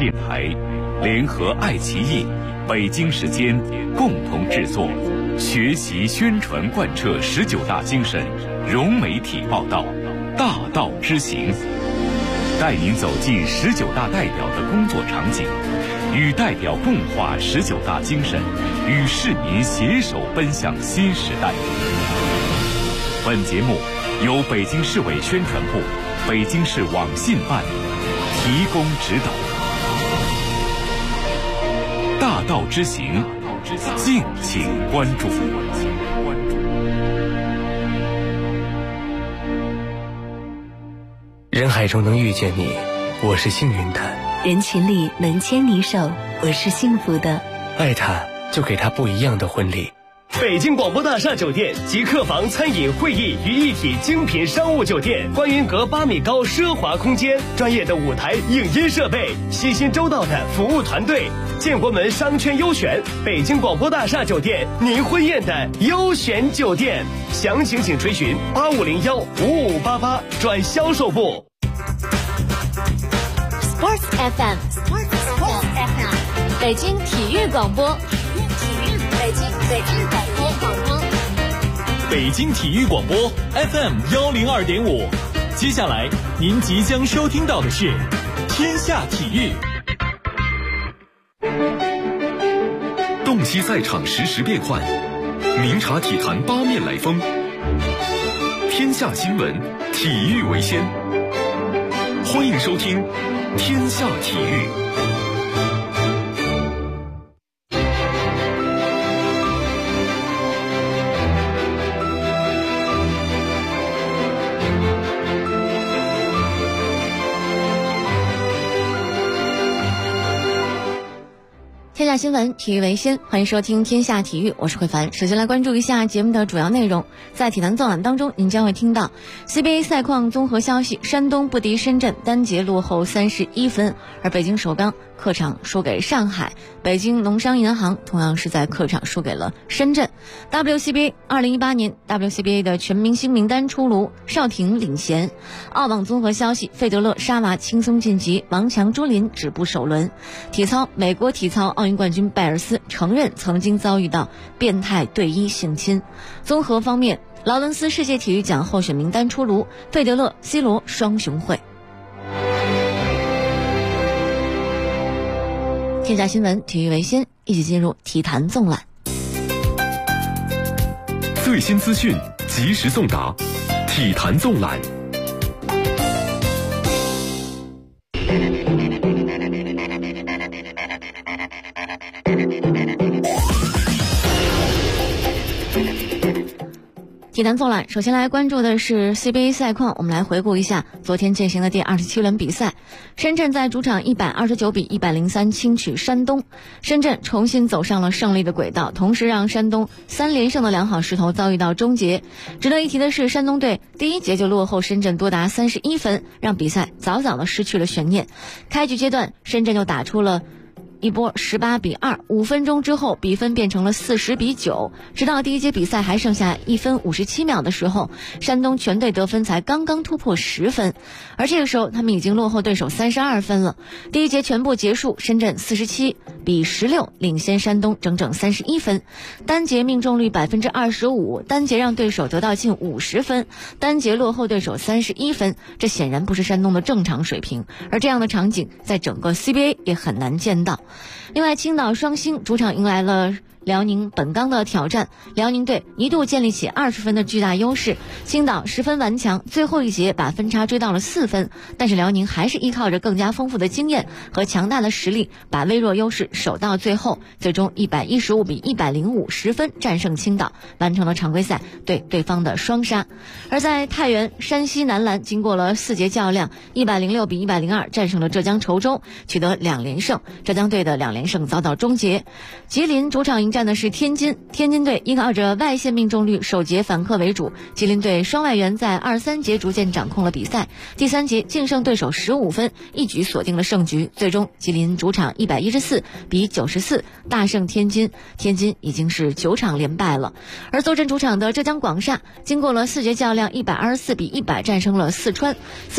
电台联合爱奇艺、北京时间共同制作，学习宣传贯彻19大精神，融媒体报道，大道之行，带您走进19大代表的工作场景，与代表共话19大精神，与市民携手奔向新时代。本节目由北京市委宣传部、北京市网信办提供指导。大道之行，敬请关注。 人海中能遇见你，我是幸运的； 人群里能牵你手，我是幸福的。 爱他，就给他不一样的婚礼。 北京广播大厦酒店集客房、餐饮、会议于一体精品商务酒店，观云阁8米高奢华空间，专业的舞台影音设备，悉心周到的服务团队，建国门商圈优选，北京广播大厦酒店，您婚宴的优选酒店。详情请垂询8501-5588转销售部。 Sports FM， 北京体育广播， 北京体育广播 FM102.5。接下来您即将收听到的是天下体育。 洞悉赛场实时变幻，明察体坛八面来风。天下新闻，体育为先。欢迎收听天下体育。 天下新闻，体育为先，欢迎收听天下体育，我是慧凡。首先来关注一下节目的主要内容。在体坛纵览当中，您将会听到 CBA 赛况综合消息，山东不敌深圳，单节落后31分，而北京首钢客场输给上海，北京农商银行同样是在客场输给了深圳。 WCBA 2018年 WCBA 的全明星名单出炉，邵婷领衔。澳网综合消息，费德勒、沙娃轻松晋级，王强、朱琳止步首轮。体操，美国体操奥运冠军拜尔斯承认曾经遭遇到变态队医性侵。综合方面，劳伦斯世界体育奖候选名单出炉，费德勒、C 罗双雄会。天下新闻，体育为先，一起进入体坛纵览。 最新资讯，及时送达，体坛纵览。 体坛纵览，首先来关注的是 CBA 赛况。我们来回顾一下昨天进行的第27轮比赛。深圳在主场129比103轻取山东，深圳重新走上了胜利的轨道，同时让山东3连胜的良好势头遭遇到终结。值得一提的是，山东队第一节就落后深圳多达31分，让比赛早早的失去了悬念。开局阶段，深圳就打出了一波18比2，5分钟之后比分变成了40比9，直到第一节比赛还剩下1分57秒的时候，山东全队得分才刚刚突破10分，而这个时候他们已经落后对手32分了。第一节全部结束，深圳47比16领先山东整整31分，单节命中率25%，单节让对手得到近50分，单节落后对手31分，这显然不是山东的正常水平，而这样的场景在整个 CBA 也很难见到。另外，青岛双星主场迎来了辽宁本钢的挑战，辽宁队一度建立起20分的巨大优势，青岛10分顽强，最后一节把分差追到了4分，但是辽宁还是依靠着更加丰富的经验和强大的实力，把微弱优势守到最后，最终115比105 10分战胜青岛，完成了常规赛对方的双杀。而在太原，山西男篮经过了4节较量，106比102战胜了浙江稠州，取得2连胜，浙江队的2连胜遭到终结。吉林主场迎战的是天津，天津队依靠着外线命中率，首节反客为主，吉林队双外援在2、3节逐渐掌控了比赛，第3节净胜对手15分，一举锁定了胜局。最终吉林主场114比94大胜天津，天津已经是9场连败了。而坐镇主场的浙江广厦，经过了4节较量，124比100战胜了四川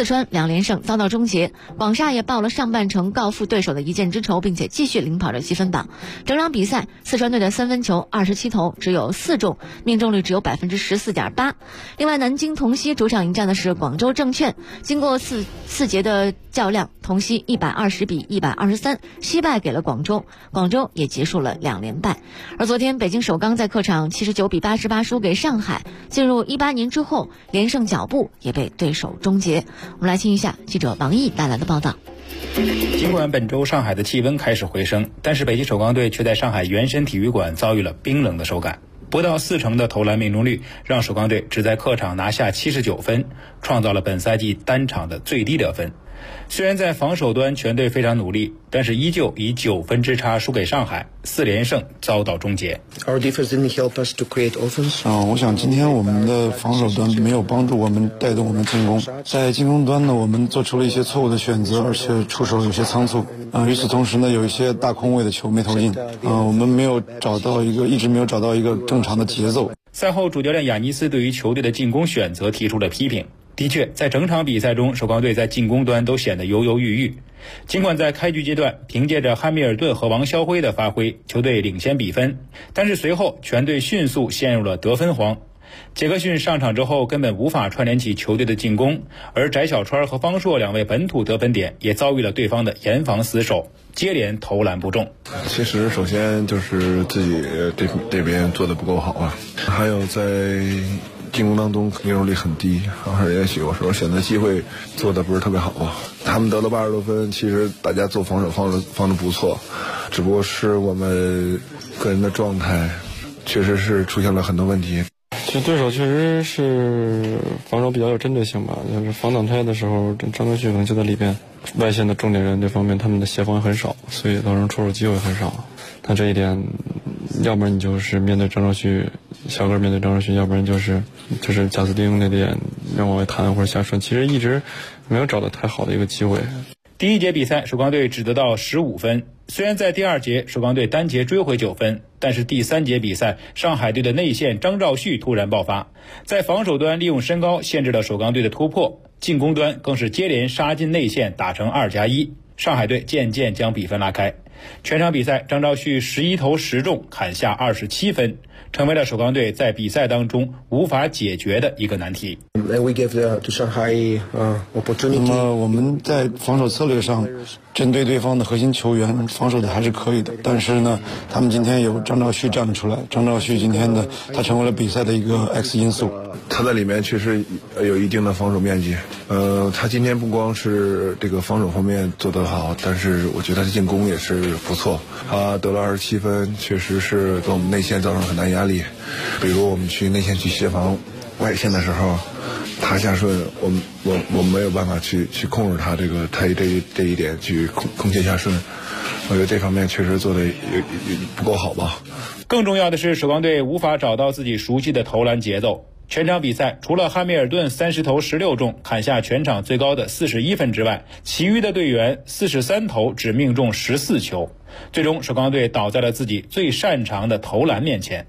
2连胜遭到终结，广厦也报了上半程告负对手的一箭之仇，并且继续领跑着积分榜。整场比赛四川队的3分球27投只有4中，命中率只有 14.8%。 另外南京同曦主场迎战的是广州证券，经过四节的较量，同曦120比123惜败给了广州，广州也结束了2连败。而昨天北京首钢在客场79比88输给上海，进入18年之后连胜脚步也被对手终结。我们来听一下记者王毅带来的报道。 尽管本周上海的气温开始回升，但是北京首钢队却在上海原深体育馆遭遇了冰冷的手感。不到40%的投篮命中率，让首钢队只在客场拿下79分，创造了本赛季单场的最低得分。虽然在防守端全队非常努力，但是依旧以9分之差输给上海，4连胜遭到终结。 Our defense didn't help us to create offense. 我想今天我们的防守端没有帮助我们带动我们进攻，在进攻端呢，我们做出了一些错误的选择，而且出手有些仓促。与此同时呢，有一些大空位的球没投进。我们一直没有找到一个正常的节奏。 赛后主教练亚尼斯对于球队的进攻选择提出了批评。的确，在整场比赛中，首钢队在进攻端都显得犹犹豫豫。尽管在开局阶段凭借着汉密尔顿和王肖辉的发挥，球队领先比分，但是随后全队迅速陷入了得分荒。杰克逊上场之后根本无法串联起球队的进攻，而翟小川和方硕2位本土得分点也遭遇了对方的严防死守，接连投篮不中。 其实首先就是自己这边做的不够好啊，还有在进攻当中命中率很低，也许有时候选择机会做的不是特别好啊。他们得了80多分，其实大家做防守放得不错，只不过是我们个人的状态确实是出现了很多问题。 其实对手确实是防守比较有针对性吧，就是防挡拆的时候，张根旭可能就在里边，外线的重点人这方面他们的协防很少，所以造成出手机会很少。但这一点，要不然你就是面对张兆旭，小个面对张兆旭，要不然就是贾斯汀那点让往外弹或者下顺，其实一直没有找到太好的一个机会。 第1节比赛，首钢队只得到15分。虽然在第2节首钢队单节追回9分，但是第3节比赛，上海队的内线张兆旭突然爆发，在防守端利用身高限制了首钢队的突破，进攻端更是接连杀进内线，打成2+1，上海队渐渐将比分拉开。全场比赛，张兆旭11投10中，砍下27分，成为了首钢队在比赛当中无法解决的一个难题。 We gave to Shanghai opportunity. 那么我们在防守策略上，针对对方的核心球员防守的还是可以的，但是呢，他们今天有张兆旭站了出来，张兆旭今天的他成为了比赛的一个 X 因素。 他在里面确实有一定的防守面积。他今天不光是这个防守方面做得好，但是我觉得他的进攻也是不错。他得了27分，确实是给我们内线造成很大压力。比如我们去内线去协防外线的时候，他下顺，我们没有办法去控制他这一点去空切下顺。我觉得这方面确实做的也不够好吧。 更重要的是，首钢队无法找到自己熟悉的投篮节奏。全场比赛，除了汉密尔顿30投16中，砍下全场最高的41分之外，其余的队员43投只命中14球。最终，首钢队倒在了自己最擅长的投篮面前。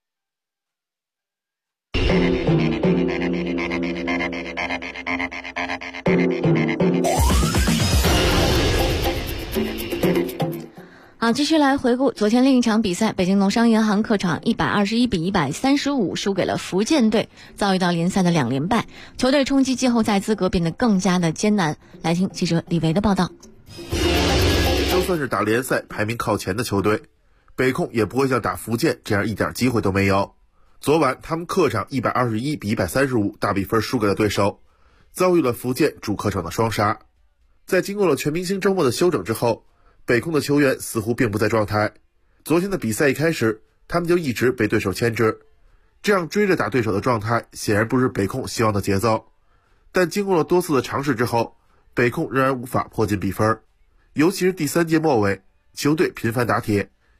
好，继续来回顾昨天另一场比赛，北京农商银行客场121比135输给了福建队，遭遇到联赛的2连败，球队冲击季后赛资格变得更加的艰难。来听记者李维的报道。 就算是打联赛排名靠前的球队，北控也不会像打福建这样一点机会都没有。昨晚他们客场121比135大比分输给了对手，遭遇了福建主客场的双杀。在经过了全明星周末的休整之后，北控的球员似乎并不在状态。昨天的比赛一开始，他们就一直被对手牵制，这样追着打对手的状态显然不是北控希望的节奏。但经过了多次的尝试之后，北控仍然无法迫近比分。尤其是第3节末尾，球队频繁打铁，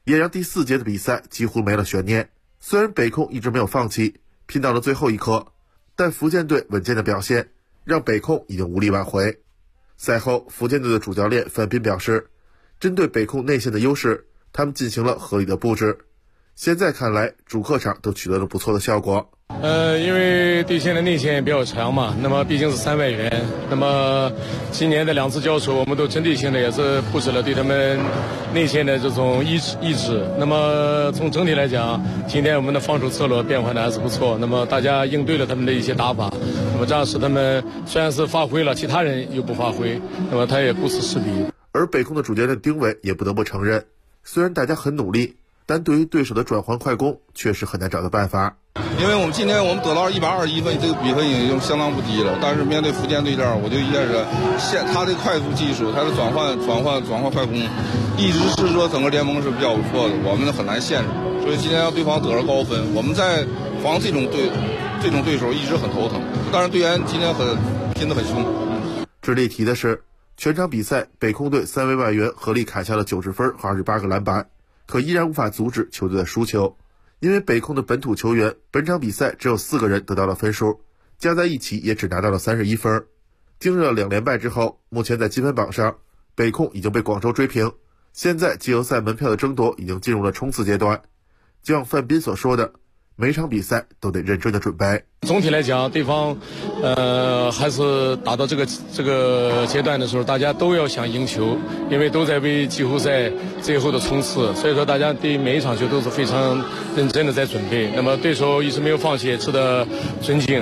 也让第4节的比赛几乎没了悬念。虽然北控一直没有放弃，拼到了最后一刻，但福建队稳健的表现让北控已经无力挽回。赛后，福建队的主教练范斌表示，针对北控内线的优势，他们进行了合理的布置。现在看来，主客场都取得了不错的效果。 因为对线的内线比较强嘛，那么毕竟是3外援，那么今年的2次交手，我们都针对性的也是布置了对他们内线的这种抑制。那么从整体来讲，今天我们的防守策略变换的还是不错，那么大家应对了他们的一些打法，那么这样使他们虽然是发挥了，其他人又不发挥，那么他也顾此失彼。 而北控的主教练丁伟也不得不承认，虽然大家很努力，但对于对手的转换快攻确实很难找到办法。 因为我们今天得到121分，这个比分已经相当不低了。但是面对福建队这儿，我就一开始他的快速技术，他的转换快攻，一直是说整个联盟是比较不错的，我们很难限制。所以今天让对方得了高分，我们在防这种对手一直很头疼。当然队员今天拼得很凶。 值得一提的是，全场比赛北控队3位外援合力砍下了90分和28个篮板，可依然无法阻止球队的输球。因为北控的本土球员本场比赛只有4个人得到了分数，加在一起也只拿到了31分。经历了2连败之后，目前在积分榜上，北控已经被广州追平，现在季后赛门票的争夺已经进入了冲刺阶段。就像范斌所说的，每场比赛都得认真的准备。 总体来讲，对方还是打到这个阶段的时候，大家都要想赢球，因为都在为季后赛最后的冲刺，所以说大家对每一场球都是非常认真的在准备。那么对手一直没有放弃，值得尊敬。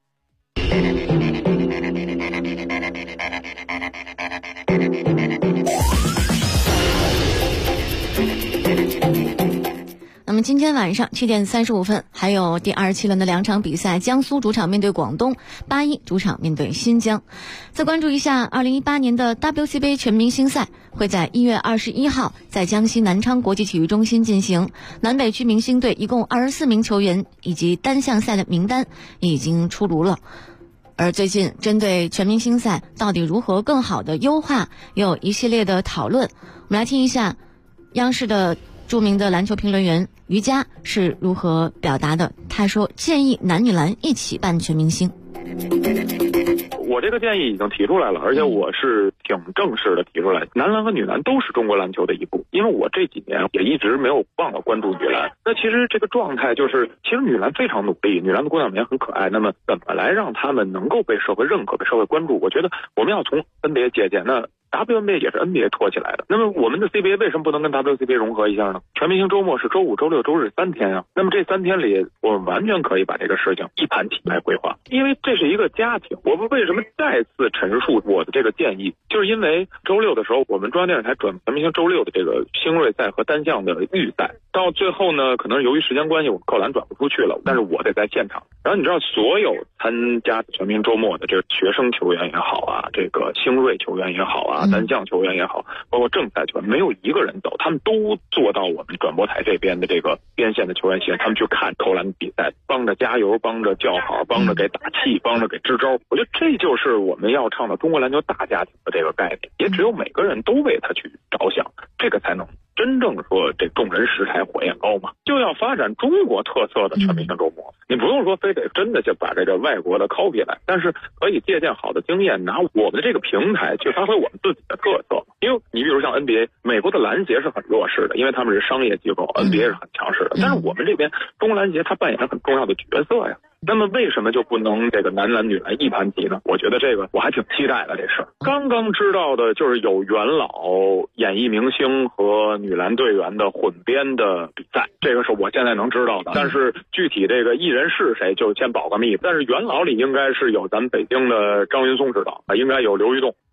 那么今天晚上7点35分，还有第27轮的2场比赛，江苏主场面对广东，81主场面对新疆。再关注一下2018年的 WCBA 全明星赛，会在1月21号在江西南昌国际体育中心进行。南北区明星队一共24名球员以及单项赛的名单已经出炉了。而最近针对全明星赛到底如何更好的优化，也有一系列的讨论。我们来听一下央视的著名的篮球评论员于佳是如何表达的。他说，建议男女篮一起办全明星。 我这个建议已经提出来了，而且我是挺正式的提出来，男篮和女篮都是中国篮球的一部。因为我这几年也一直没有忘了关注女篮，那其实这个状态就是，其实女篮非常努力，女篮的姑娘们也很可爱。那么怎么来让她们能够被社会认可、被社会关注？我觉得我们要从 NBA 借鉴。那WNBA 也是 NBA 托起来的，那么我们的 CBA 为什么不能跟 WCBA 融合一下呢？全明星周末是周5、周6、周日3天啊，那么这3天里，我们完全可以把这个事情一盘棋来规划，因为这是一个家庭。我们为什么再次陈述我的这个建议？就是因为周6的时候，我们中央电视台转全明星周6的这个星瑞赛和单项的预赛，到最后呢，可能由于时间关系，我们扣篮转不出去了，但是我得在现场。然后你知道，所有参加全明星周末的这个学生球员也好啊，这个星瑞球员也好啊，单项球员也好，包括正赛球员，没有一个人走，他们都坐到我们转播台这边的这个边线的球员席，他们去看投篮比赛，帮着加油，帮着叫好，帮着给打气，帮着给支招。我觉得这就是我们要倡导中国篮球大家庭的这个概念，也只有每个人都为他去着想，这个才能真正说这众人拾柴火焰高嘛。就要发展中国特色的全明星周末，你不用说非得真的就把这个外国的 copy 来，但是可以借鉴好的经验，拿我们的这个平台去发挥我们自己的特色。因为你比如像 NBA， 美国的篮协是很弱势的，因为他们是商业机构， NBA 是很强势的，但是我们这边中国篮协它扮演很重要的角色呀。那么为什么就不能这个男篮女篮一盘棋呢？我觉得这个我还挺期待的。这事刚刚知道的就是有元老演艺明星和女篮队员的混编的比赛，这个是我现在能知道的。但是具体这个艺人是谁就先保个密。但是元老里应该是有咱们北京的张云松指导，应该有刘玉栋。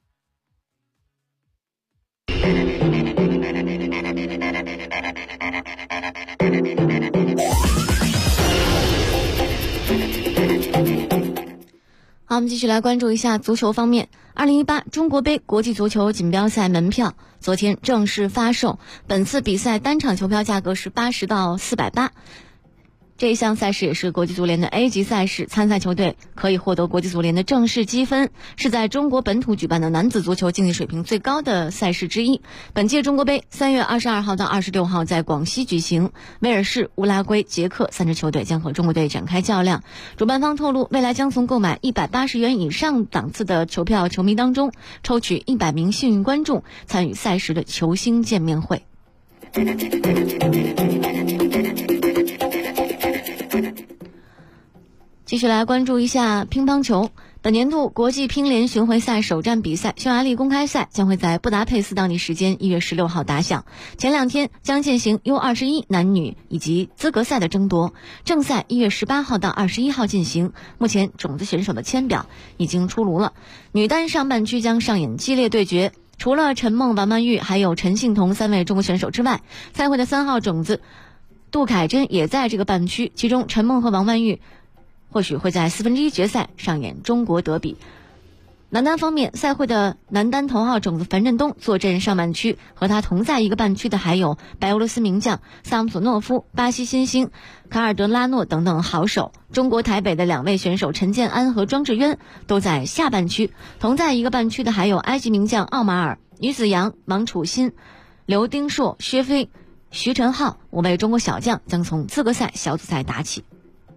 好，我们继续来关注一下足球方面。2018中国杯国际足球锦标赛门票昨天正式发售，本次比赛单场球票价格是80到480， 这一项赛事也是国际足联的 A 级赛事，参赛球队可以获得国际足联的正式积分，是在中国本土举办的男子足球竞技水平最高的赛事之一。本届中国杯3月22号到26号在广西举行，威尔士、乌拉圭、捷克3支球队将和中国队展开较量。主办方透露，未来将从购买180元以上档次的球票球迷当中抽取100名幸运观众参与赛事的球星见面会。继续来关注一下乒乓球。本年度国际乒联巡回赛首站比赛匈牙利公开赛将会在布达佩斯当地时间1月16号打响，前2天将进行 U21 男女以及资格赛的争夺，正赛1月18号到21号进行。目前种子选手的签表已经出炉了，女单上半区将上演激烈对决，除了陈梦、王曼玉还有陈幸同3位中国选手之外，赛会的3号种子杜凯珍也在这个半区，其中陈梦和王曼玉或许会在1/4决赛上演中国德比。男单方面，赛会的男单头号种子樊振东坐镇上半区，和他同在一个半区的还有白俄罗斯名将萨姆索诺夫、巴西新星卡尔德拉诺等等好手。中国台北的2位选手陈建安和庄智渊都在下半区，同在一个半区的还有埃及名将奥马尔、于子洋、王楚钦、刘丁硕、薛飞、徐晨浩5位中国小将将从资格赛小组赛打起。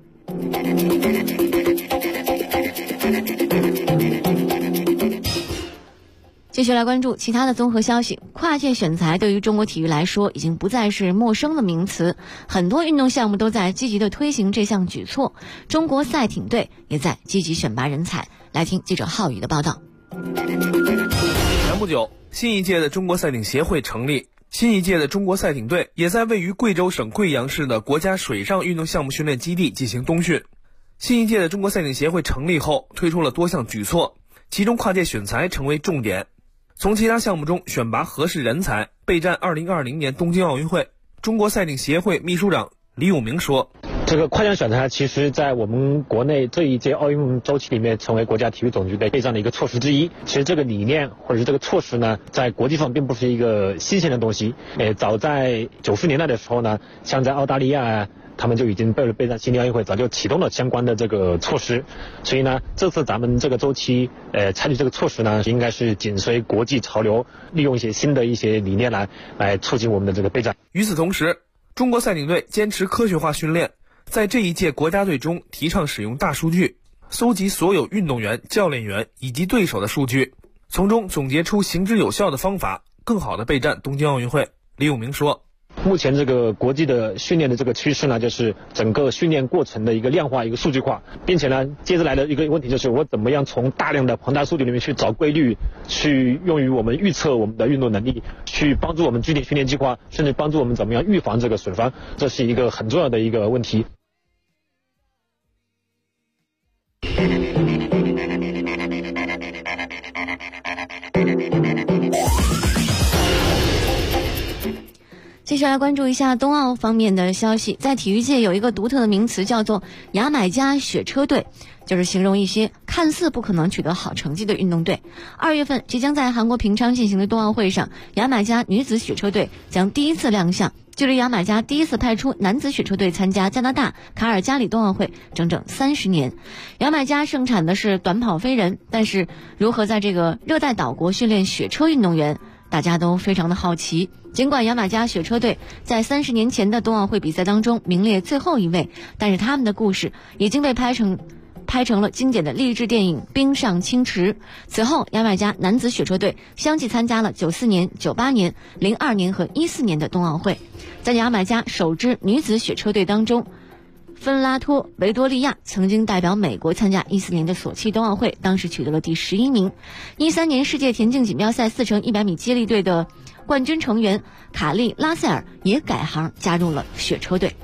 继续来关注其他的综合消息。跨界选材对于中国体育来说已经不再是陌生的名词，很多运动项目都在积极的推行这项举措，中国赛艇队也在积极选拔人才。来听记者浩宇的报道。 前不久，新一届的中国赛艇协会成立，新一届的中国赛艇队也在位于贵州省贵阳市的国家水上运动项目训练基地进行冬训。新一届的中国赛艇协会成立后，推出了多项举措，其中跨界选材成为重点，从其他项目中选拔合适人才，备战2020年东京奥运会。中国赛艇协会秘书长李永明说， 这个跨界选材其实在我们国内这一届奥运周期里面成为国家体育总局的备战的一个措施之一。其实这个理念或者是这个措施呢，在国际上并不是一个新鲜的东西。早在90年代的时候呢，像在澳大利亚他们就已经备战悉尼奥运会，早就启动了相关的这个措施。所以呢，这次咱们这个周期采取这个措施呢，应该是紧随国际潮流，利用一些新的一些理念来促进我们的这个备战。 与此同时，中国赛艇队坚持科学化训练，在这一届国家队中提倡使用大数据，搜集所有运动员、教练员以及对手的数据，从中总结出行之有效的方法，更好的备战东京奥运会。李永明说， 目前这个国际的训练的这个趋势呢，就是整个训练过程的一个量化、一个数据化，并且呢，接着来的一个问题就是我怎么样从大量的庞大数据里面去找规律，去用于我们预测我们的运动能力，去帮助我们制定训练计划，甚至帮助我们怎么样预防这个损伤，这是一个很重要的一个问题。 接下来关注一下冬奥方面的消息。在体育界有一个独特的名词叫做牙买加雪车队，就是形容一些看似不可能取得好成绩的运动队。2月份即将在韩国平昌进行的冬奥会上，牙买加女子雪车队将第一次亮相。距离牙买加第一次派出男子雪车队参加加拿大卡尔加里冬奥会整整30年。牙买加盛产的是短跑飞人，但是如何在这个热带岛国训练雪车运动员，大家都非常的好奇。尽管牙买加雪车队在30年前的冬奥会比赛当中名列最后一位，但是他们的故事已经被拍成了经典的励志电影《冰上清池》。此后，牙买加男子雪车队相继参加了94年、98年、02年和14年的冬奥会。在牙买加首支女子雪车队当中，芬拉托维多利亚曾经代表美国参加14年的索契冬奥会，当时取得了第11名。13年世界田径锦标赛4×100米接力队的冠军成员卡利拉塞尔也改行加入了雪车队。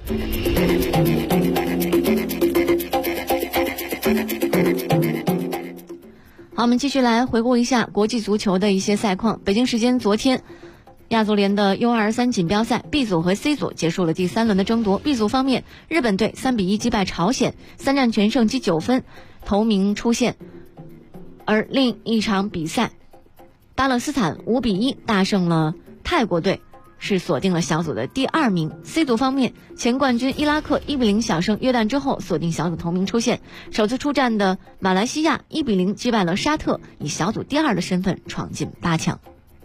好，我们继续来回顾一下国际足球的一些赛况。北京时间昨天，亚足联的 U23 锦标赛 B 组和 C 组结束了第3轮的争夺。B 组方面，日本队3-1击败朝鲜，3战全胜积9分，头名出现。而另一场比赛，巴勒斯坦5-1大胜了泰国队， 是锁定了小组的第2名。C 组方面，前冠军伊拉克1-0小胜约旦之后，锁定小组头名出线。首次出战的马来西亚1-0击败了沙特，以小组第2的身份闯进8强。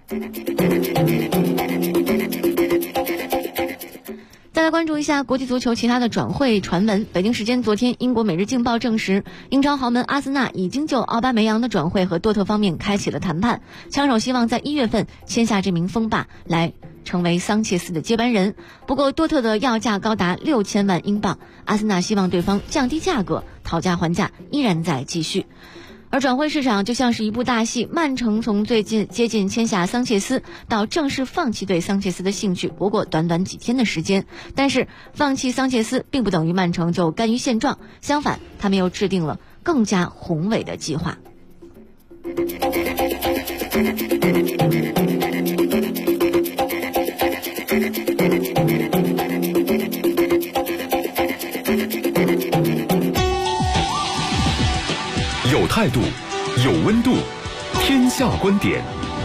再来关注一下国际足球其他的转会传闻。北京时间昨天，英国《每日镜报》证实，英超豪门阿森纳已经就奥巴梅扬的转会和多特方面开启了谈判，枪手希望在1月份签下这名锋霸来成为桑切斯的接班人。不过多特的要价高达6000万英镑，阿森纳希望对方降低价格，讨价还价依然在继续。而转会市场就像是一部大戏，曼城从最近接近签下桑切斯到正式放弃对桑切斯的兴趣，不过短短几天的时间。但是放弃桑切斯并不等于曼城就甘于现状，相反，他们又制定了更加宏伟的计划。 有态度，有温度，天下观点。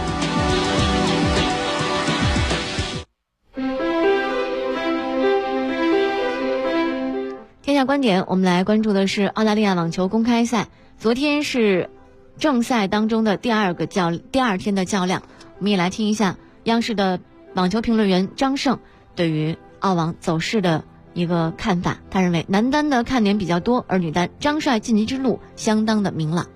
天下观点，我们来关注的是澳大利亚网球公开赛。昨天是正赛当中的第二天的较量，我们也来听一下央视的网球评论员张胜对于澳网走势的一个看法。他认为男单的看点比较多，而女单张帅晋级之路相当的明朗。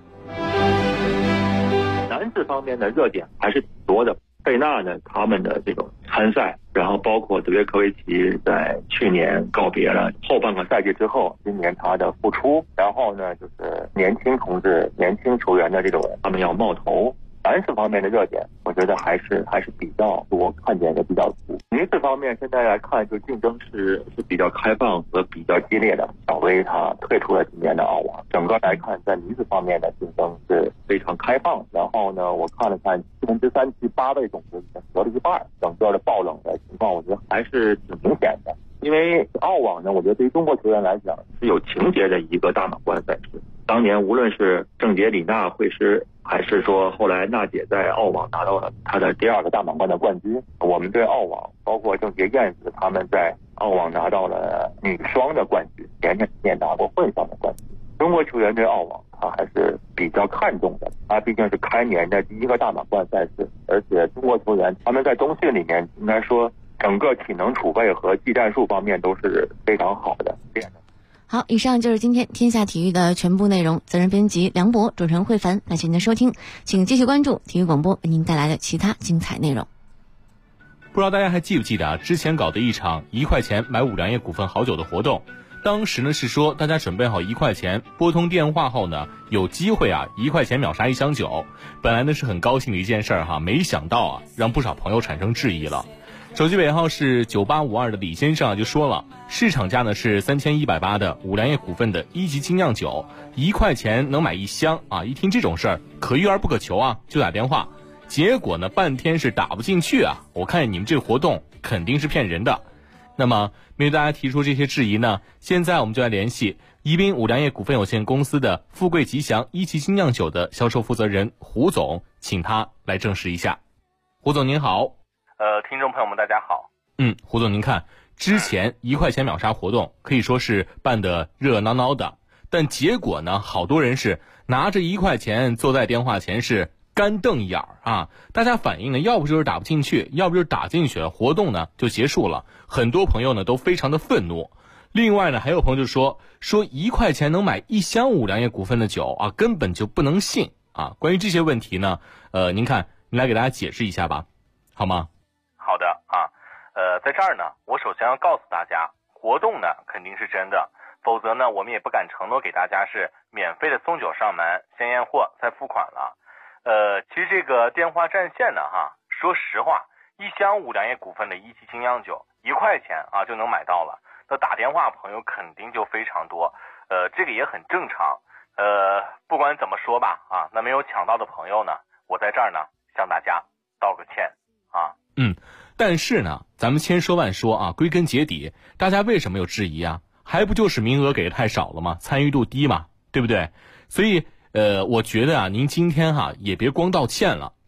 男子方面的热点还是挺多的。贝纳呢，他们的这种参赛，然后包括德约科维奇在去年告别了后半个赛季之后，今年他的复出，然后呢就是年轻球员的这种他们要冒头。男子方面的热点，我觉得还是比较多，看点也比较足。女子方面现在来看，就竞争是比较开放和比较激烈的。小威她退出了今年的澳网，整个来看，在女子方面的竞争是非常开放。然后呢，我看了看3期8位种子已经得了一半，整个的爆冷的情况，我觉得还是挺明显的。因为澳网呢，我觉得对于中国球员来讲是有情节的一个大满贯赛事。当年无论是郑洁、李娜会师，还是说后来娜姐在澳网拿到了她的第2个大满贯的冠军，我们对澳网包括郑洁、燕子他们在澳网拿到了女双的冠军，前年拿过混双的冠军。中国球员对澳网他还是比较看重的，他毕竟是开年的第1个大满贯赛事，而且中国球员他们在冬训里面应该说整个体能储备和技战术方面都是非常好的。 好，以上就是今天天下体育的全部内容。责任编辑梁博，主持人慧凡，感谢您的收听，请继续关注体育广播为您带来的其他精彩内容。 不知道大家还记不记得之前搞的一场1块钱买5粮液股份好酒的活动，当时呢是说大家准备好1块钱，拨通电话后呢有机会1块钱秒杀1箱酒。本来呢是很高兴的一件事儿没想到让不少朋友产生质疑了。手机尾号是9852的李先生就说了，市场价呢是3180的5粮液股份的1级精酿酒，1块钱能买1箱一听这种事儿可遇而不可求就打电话，结果呢半天是打不进去我看你们这个活动肯定是骗人的。那么面对大家提出这些质疑呢，现在我们就来联系宜宾5粮液股份有限公司的富贵吉祥1级精酿酒的销售负责人胡总，请他来证实一下。胡总您好。 听众朋友们大家好。 胡总您看，之前1块钱秒杀活动可以说是办得热闹闹的，但结果呢，好多人是拿着1块钱坐在电话前是干瞪一眼大家反映呢，要不就是打不进去，要不就是打进去了，活动呢就结束了。很多朋友呢都非常的愤怒。另外呢，还有朋友就说1块钱能买1箱5粮液股份的酒根本就不能信关于这些问题呢，您看，您来给大家解释一下吧，好吗？ 好的在这儿呢，我首先要告诉大家，活动呢肯定是真的，否则呢我们也不敢承诺给大家是免费的送酒上门，先验货再付款了。其实这个电话占线呢说实话，1箱5粮液股份的1级精酿酒1块钱就能买到了，那打电话朋友肯定就非常多，这个也很正常。不管怎么说吧那没有抢到的朋友呢，我在这儿呢向大家道个歉但是呢，咱们千说万说归根结底，大家为什么有质疑还不就是名额给的太少了吗？参与度低嘛，对不对？所以我觉得您今天也别光道歉了，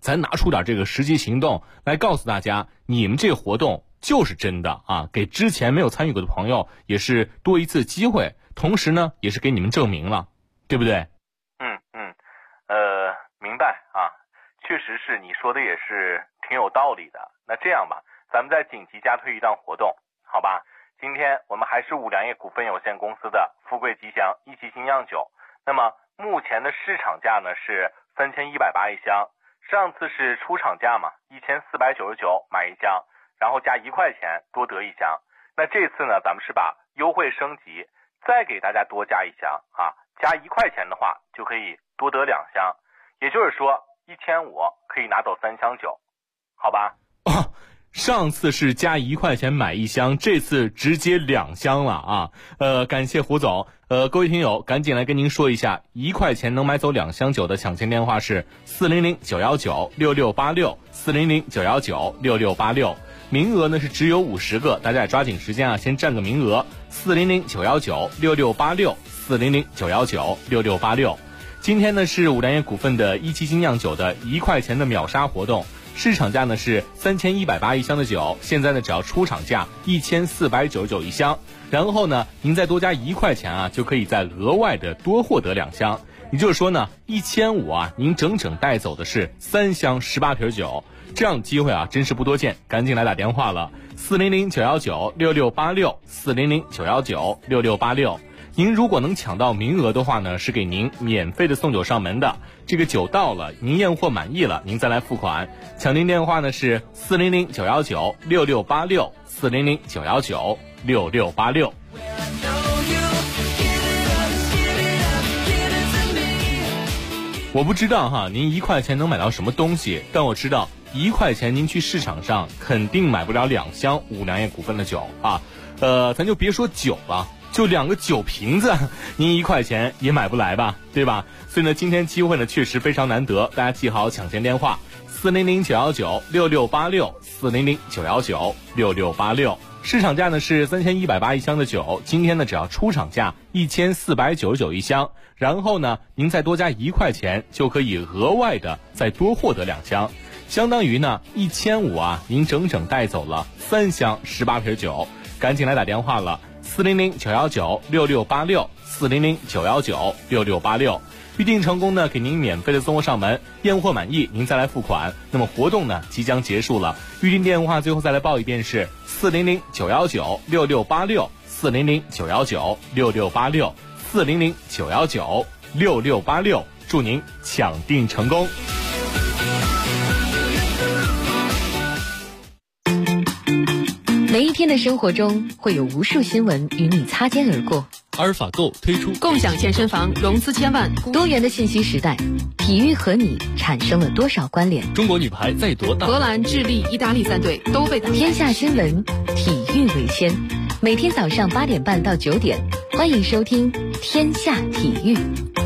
咱拿出点这个实际行动来告诉大家，你们这个活动就是真的啊，给之前没有参与过的朋友也是多一次机会，同时呢也是给你们证明了，对不对？ 明白啊，确实是你说的也是挺有道理的。那这样吧，咱们再紧急加推一档活动，好吧？今天我们还是五粮液股份有限公司的富贵吉祥一期新酿酒，那么目前的市场价呢是3180一箱，上次是出厂价嘛，1499买一箱，然后加1块钱多得一箱。那这次呢，咱们是把优惠升级，再给大家多加一箱啊，加1块钱的话就可以多得2箱，也就是说1500可以拿走3箱酒，好吧？ 上次是加1块钱买一箱，这次直接2箱了啊！感谢胡总。各位听友，赶紧来跟您说一下，1块钱能买走2箱酒的抢先电话是400-919-6686，400-919-6686。名额呢是只有50个，大家也抓紧时间啊，先占个名额。400-919-6686，400-919-6686。今天呢是五粮液股份的一期新酿酒的1块钱的秒杀活动。市场价呢是3180一箱的酒，现在呢只要出厂价1499一箱，然后呢您再多加1块钱啊，就可以再额外的多获得2箱，也就是说呢1500啊，您整整带走的是3箱18瓶酒，这样的机会啊真是不多见，赶紧来打电话了，400-919-6686，400-919-6686。您如果能抢到名额的话呢，是给您免费的送酒上门的。这个酒到了，您验货满意了，您再来付款。抢订电话呢是400-919-6686，400-919-6686。我不知道哈，您1块钱能买到什么东西，但我知道1块钱您去市场上肯定买不了2箱五粮液股份的酒啊。咱就别说酒了，就2个酒瓶子，您1块钱也买不来吧，对吧？所以呢，今天机会呢确实非常难得，大家记好抢先电话：400-919-6686，400-919-6686。市场价呢是3180一箱的酒，今天呢只要出厂价1499一箱，然后呢您再多加1块钱，就可以额外的再多获得2箱，相当于呢1500啊，您整整带走了3箱18瓶酒，赶紧来打电话了。400-919-6686，400-919-6686。预定成功呢，给您免费的送货上门，验货满意您再来付款。那么活动呢即将结束了，预定电话最后再来报一遍是400-919-6686，400-919-6686，400-919-6686。祝您抢订成功。 每一天的生活中会有无数新闻与你擦肩而过。 阿尔法购推出共享健身房融资1000万， 多元的信息时代，体育和你产生了多少关联？ 中国女排在夺大， 荷兰、智利、意大利3队都被打。 天下新闻，体育为先。每天早上8点半到9点，欢迎收听天下体育。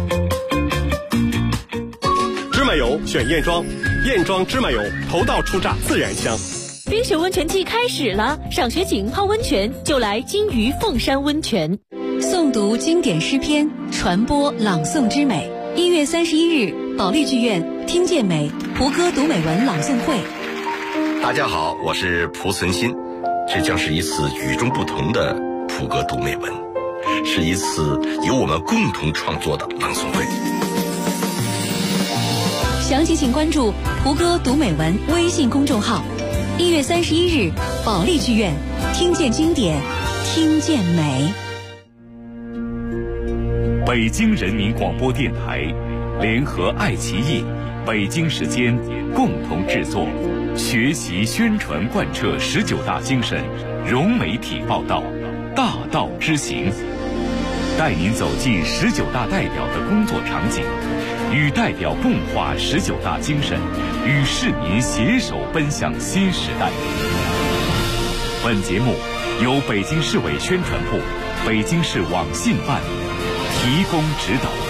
芝麻油选燕庄，燕庄芝麻油头道初榨自然香。 冰雪温泉季开始了，赏雪景泡温泉就来金鱼凤山温泉。 诵读经典诗篇，传播朗诵之美。1月31日，保利剧院听见美蒲歌读美文朗诵会。 大家好，我是蒲存昕，这将是一次与众不同的蒲歌读美文，是一次由我们共同创作的朗诵会。 详情请关注蒲歌读美文微信公众号。1月31日，保利剧院听见经典，听见美。 北京人民广播电台联合爱奇艺、北京时间共同制作，学习宣传贯彻19大精神，融媒体报道，大道之行，带您走进19大代表的工作场景，与代表共话19大精神，与市民携手奔向新时代。本节目由北京市委宣传部、北京市网信办提供指导。